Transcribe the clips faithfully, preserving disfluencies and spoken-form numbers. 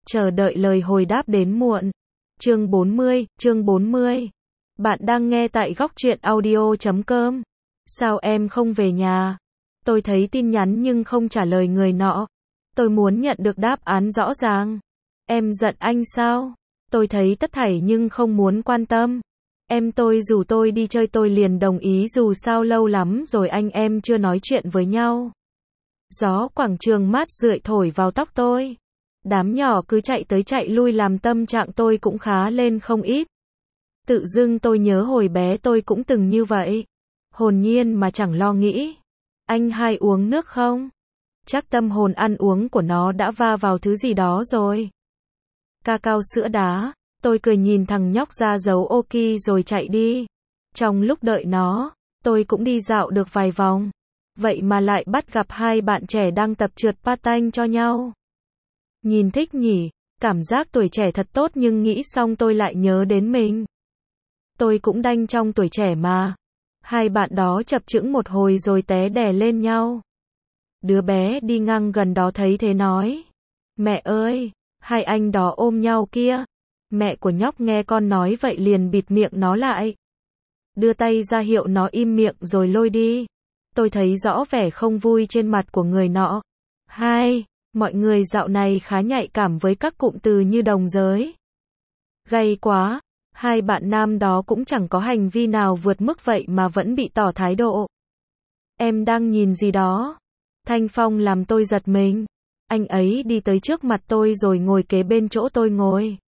chờ đợi lời hồi đáp đến muộn. Chương bốn mươi, chương bốn mươi. Bạn đang nghe tại góc truyện audio chấm com. Sao em không về nhà? Tôi thấy tin nhắn nhưng không trả lời người nọ. Tôi muốn nhận được đáp án rõ ràng. Em giận anh sao? Tôi thấy tất thảy nhưng không muốn quan tâm. Em tôi rủ tôi đi chơi tôi liền đồng ý dù sao lâu lắm rồi anh em chưa nói chuyện với nhau. Gió quảng trường mát rượi thổi vào tóc tôi. Đám nhỏ cứ chạy tới chạy lui làm tâm trạng tôi cũng khá lên không ít. Tự dưng tôi nhớ hồi bé tôi cũng từng như vậy. Hồn nhiên mà chẳng lo nghĩ. Anh hai uống nước không? Chắc tâm hồn ăn uống của nó đã va vào thứ gì đó rồi. Cacao sữa đá. Tôi cười nhìn thằng nhóc ra dấu ok rồi chạy đi. Trong lúc đợi nó, tôi cũng đi dạo được vài vòng. Vậy mà lại bắt gặp hai bạn trẻ đang tập trượt patin cho nhau. Nhìn thích nhỉ, cảm giác tuổi trẻ thật tốt nhưng nghĩ xong tôi lại nhớ đến mình. Tôi cũng đanh trong tuổi trẻ mà. Hai bạn đó chập chững một hồi rồi té đè lên nhau. Đứa bé đi ngang gần đó thấy thế nói. Mẹ ơi, hai anh đó ôm nhau kia. Mẹ của nhóc nghe con nói vậy liền bịt miệng nó lại. Đưa tay ra hiệu nó im miệng rồi lôi đi. Tôi thấy rõ vẻ không vui trên mặt của người nọ. Hai, mọi người dạo này khá nhạy cảm với các cụm từ như đồng giới. Gay quá, hai bạn nam đó cũng chẳng có hành vi nào vượt mức vậy mà vẫn bị tỏ thái độ. Em đang nhìn gì đó? Thanh Phong làm tôi giật mình. Anh ấy đi tới trước mặt tôi rồi ngồi kế bên chỗ tôi ngồi.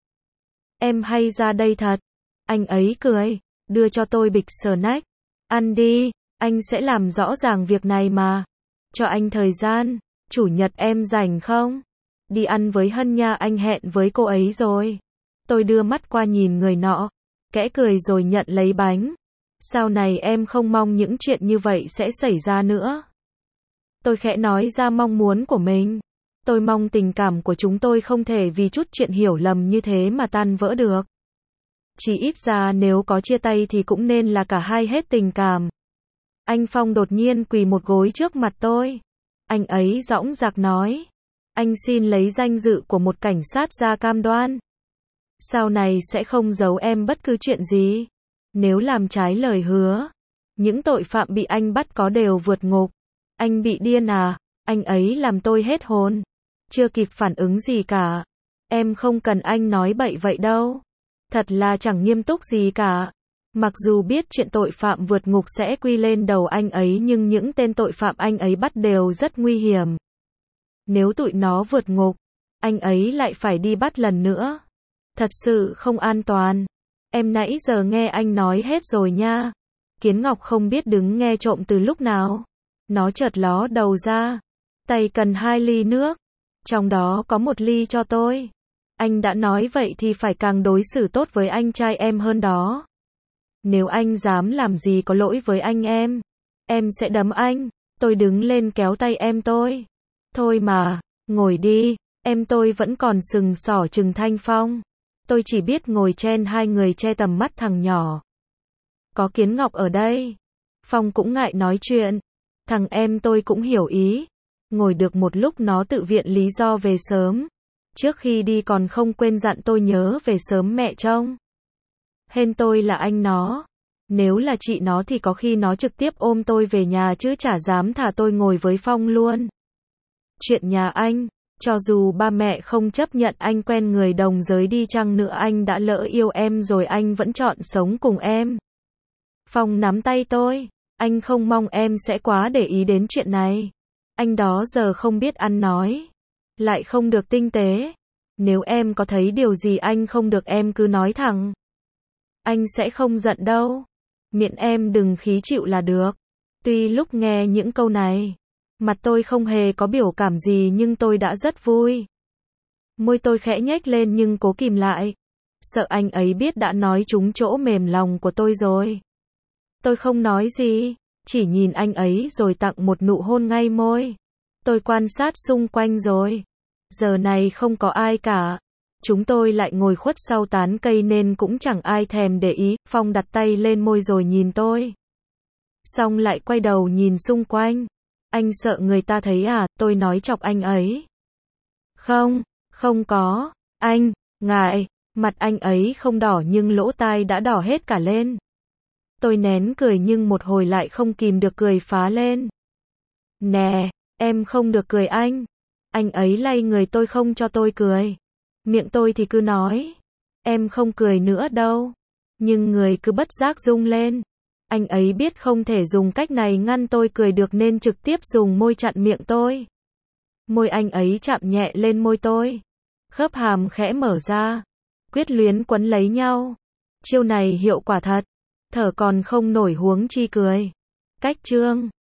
Em hay ra đây thật. Anh ấy cười, đưa cho tôi bịch snack. Ăn đi, anh sẽ làm rõ ràng việc này mà. Cho anh thời gian, chủ nhật em rảnh không? Đi ăn với Hân nha, anh hẹn với cô ấy rồi. Tôi đưa mắt qua nhìn người nọ, kẽ cười rồi nhận lấy bánh. Sau này em không mong những chuyện như vậy sẽ xảy ra nữa. Tôi khẽ nói ra mong muốn của mình. Tôi mong tình cảm của chúng tôi không thể vì chút chuyện hiểu lầm như thế mà tan vỡ được. Chỉ ít ra nếu có chia tay thì cũng nên là cả hai hết tình cảm. Anh Phong đột nhiên quỳ một gối trước mặt tôi. Anh ấy dõng dạc nói. Anh xin lấy danh dự của một cảnh sát ra cam đoan. Sau này sẽ không giấu em bất cứ chuyện gì. Nếu làm trái lời hứa, những tội phạm bị anh bắt có đều vượt ngục. Anh bị điên à? Anh ấy làm tôi hết hồn. Chưa kịp phản ứng gì cả. Em không cần anh nói bậy vậy đâu. Thật là chẳng nghiêm túc gì cả. Mặc dù biết chuyện tội phạm vượt ngục sẽ quy lên đầu anh ấy nhưng những tên tội phạm anh ấy bắt đều rất nguy hiểm. Nếu tụi nó vượt ngục, anh ấy lại phải đi bắt lần nữa. Thật sự không an toàn. Em nãy giờ nghe anh nói hết rồi nha. Kiến Ngọc không biết đứng nghe trộm từ lúc nào. Nó chợt ló đầu ra. Tay cần hai ly nước. Trong đó có một ly cho tôi. Anh đã nói vậy thì phải càng đối xử tốt với anh trai em hơn đó. Nếu anh dám làm gì có lỗi với anh em, em sẽ đấm anh. Tôi đứng lên kéo tay em tôi. Thôi mà, ngồi đi, em tôi vẫn còn sừng sỏ chừng Thanh Phong. Tôi chỉ biết ngồi chen hai người che tầm mắt thằng nhỏ. Có Kiến Ngọc ở đây. Phong cũng ngại nói chuyện. Thằng em tôi cũng hiểu ý. Ngồi được một lúc nó tự viện lý do về sớm. Trước khi đi còn không quên dặn tôi nhớ về sớm mẹ trông. Hên tôi là anh nó. Nếu là chị nó thì có khi nó trực tiếp ôm tôi về nhà chứ chả dám thả tôi ngồi với Phong luôn. Chuyện nhà anh, cho dù ba mẹ không chấp nhận anh quen người đồng giới đi chăng nữa anh đã lỡ yêu em rồi anh vẫn chọn sống cùng em. Phong nắm tay tôi. Anh không mong em sẽ quá để ý đến chuyện này. Anh đó giờ không biết ăn nói. Lại không được tinh tế. Nếu em có thấy điều gì anh không được em cứ nói thẳng. Anh sẽ không giận đâu. Miễn em đừng khí chịu là được. Tuy lúc nghe những câu này, mặt tôi không hề có biểu cảm gì nhưng tôi đã rất vui. Môi tôi khẽ nhếch lên nhưng cố kìm lại. Sợ anh ấy biết đã nói trúng chỗ mềm lòng của tôi rồi. Tôi không nói gì, chỉ nhìn anh ấy rồi tặng một nụ hôn ngay môi. Tôi quan sát xung quanh rồi. Giờ này không có ai cả. Chúng tôi lại ngồi khuất sau tán cây nên cũng chẳng ai thèm để ý. Phong đặt tay lên môi rồi nhìn tôi. Xong lại quay đầu nhìn xung quanh. Anh sợ người ta thấy à? Tôi nói chọc anh ấy. Không, không có. Anh, ngài, mặt anh ấy không đỏ nhưng lỗ tai đã đỏ hết cả lên. Tôi nén cười nhưng một hồi lại không kìm được cười phá lên. Nè, em không được cười anh. Anh ấy lay người tôi không cho tôi cười. Miệng tôi thì cứ nói. Em không cười nữa đâu. Nhưng người cứ bất giác rung lên. Anh ấy biết không thể dùng cách này ngăn tôi cười được nên trực tiếp dùng môi chặn miệng tôi. Môi anh ấy chạm nhẹ lên môi tôi. Khớp hàm khẽ mở ra. Quyết luyến quấn lấy nhau. Chiêu này hiệu quả thật. Thở còn không nổi huống chi cười. Cách chương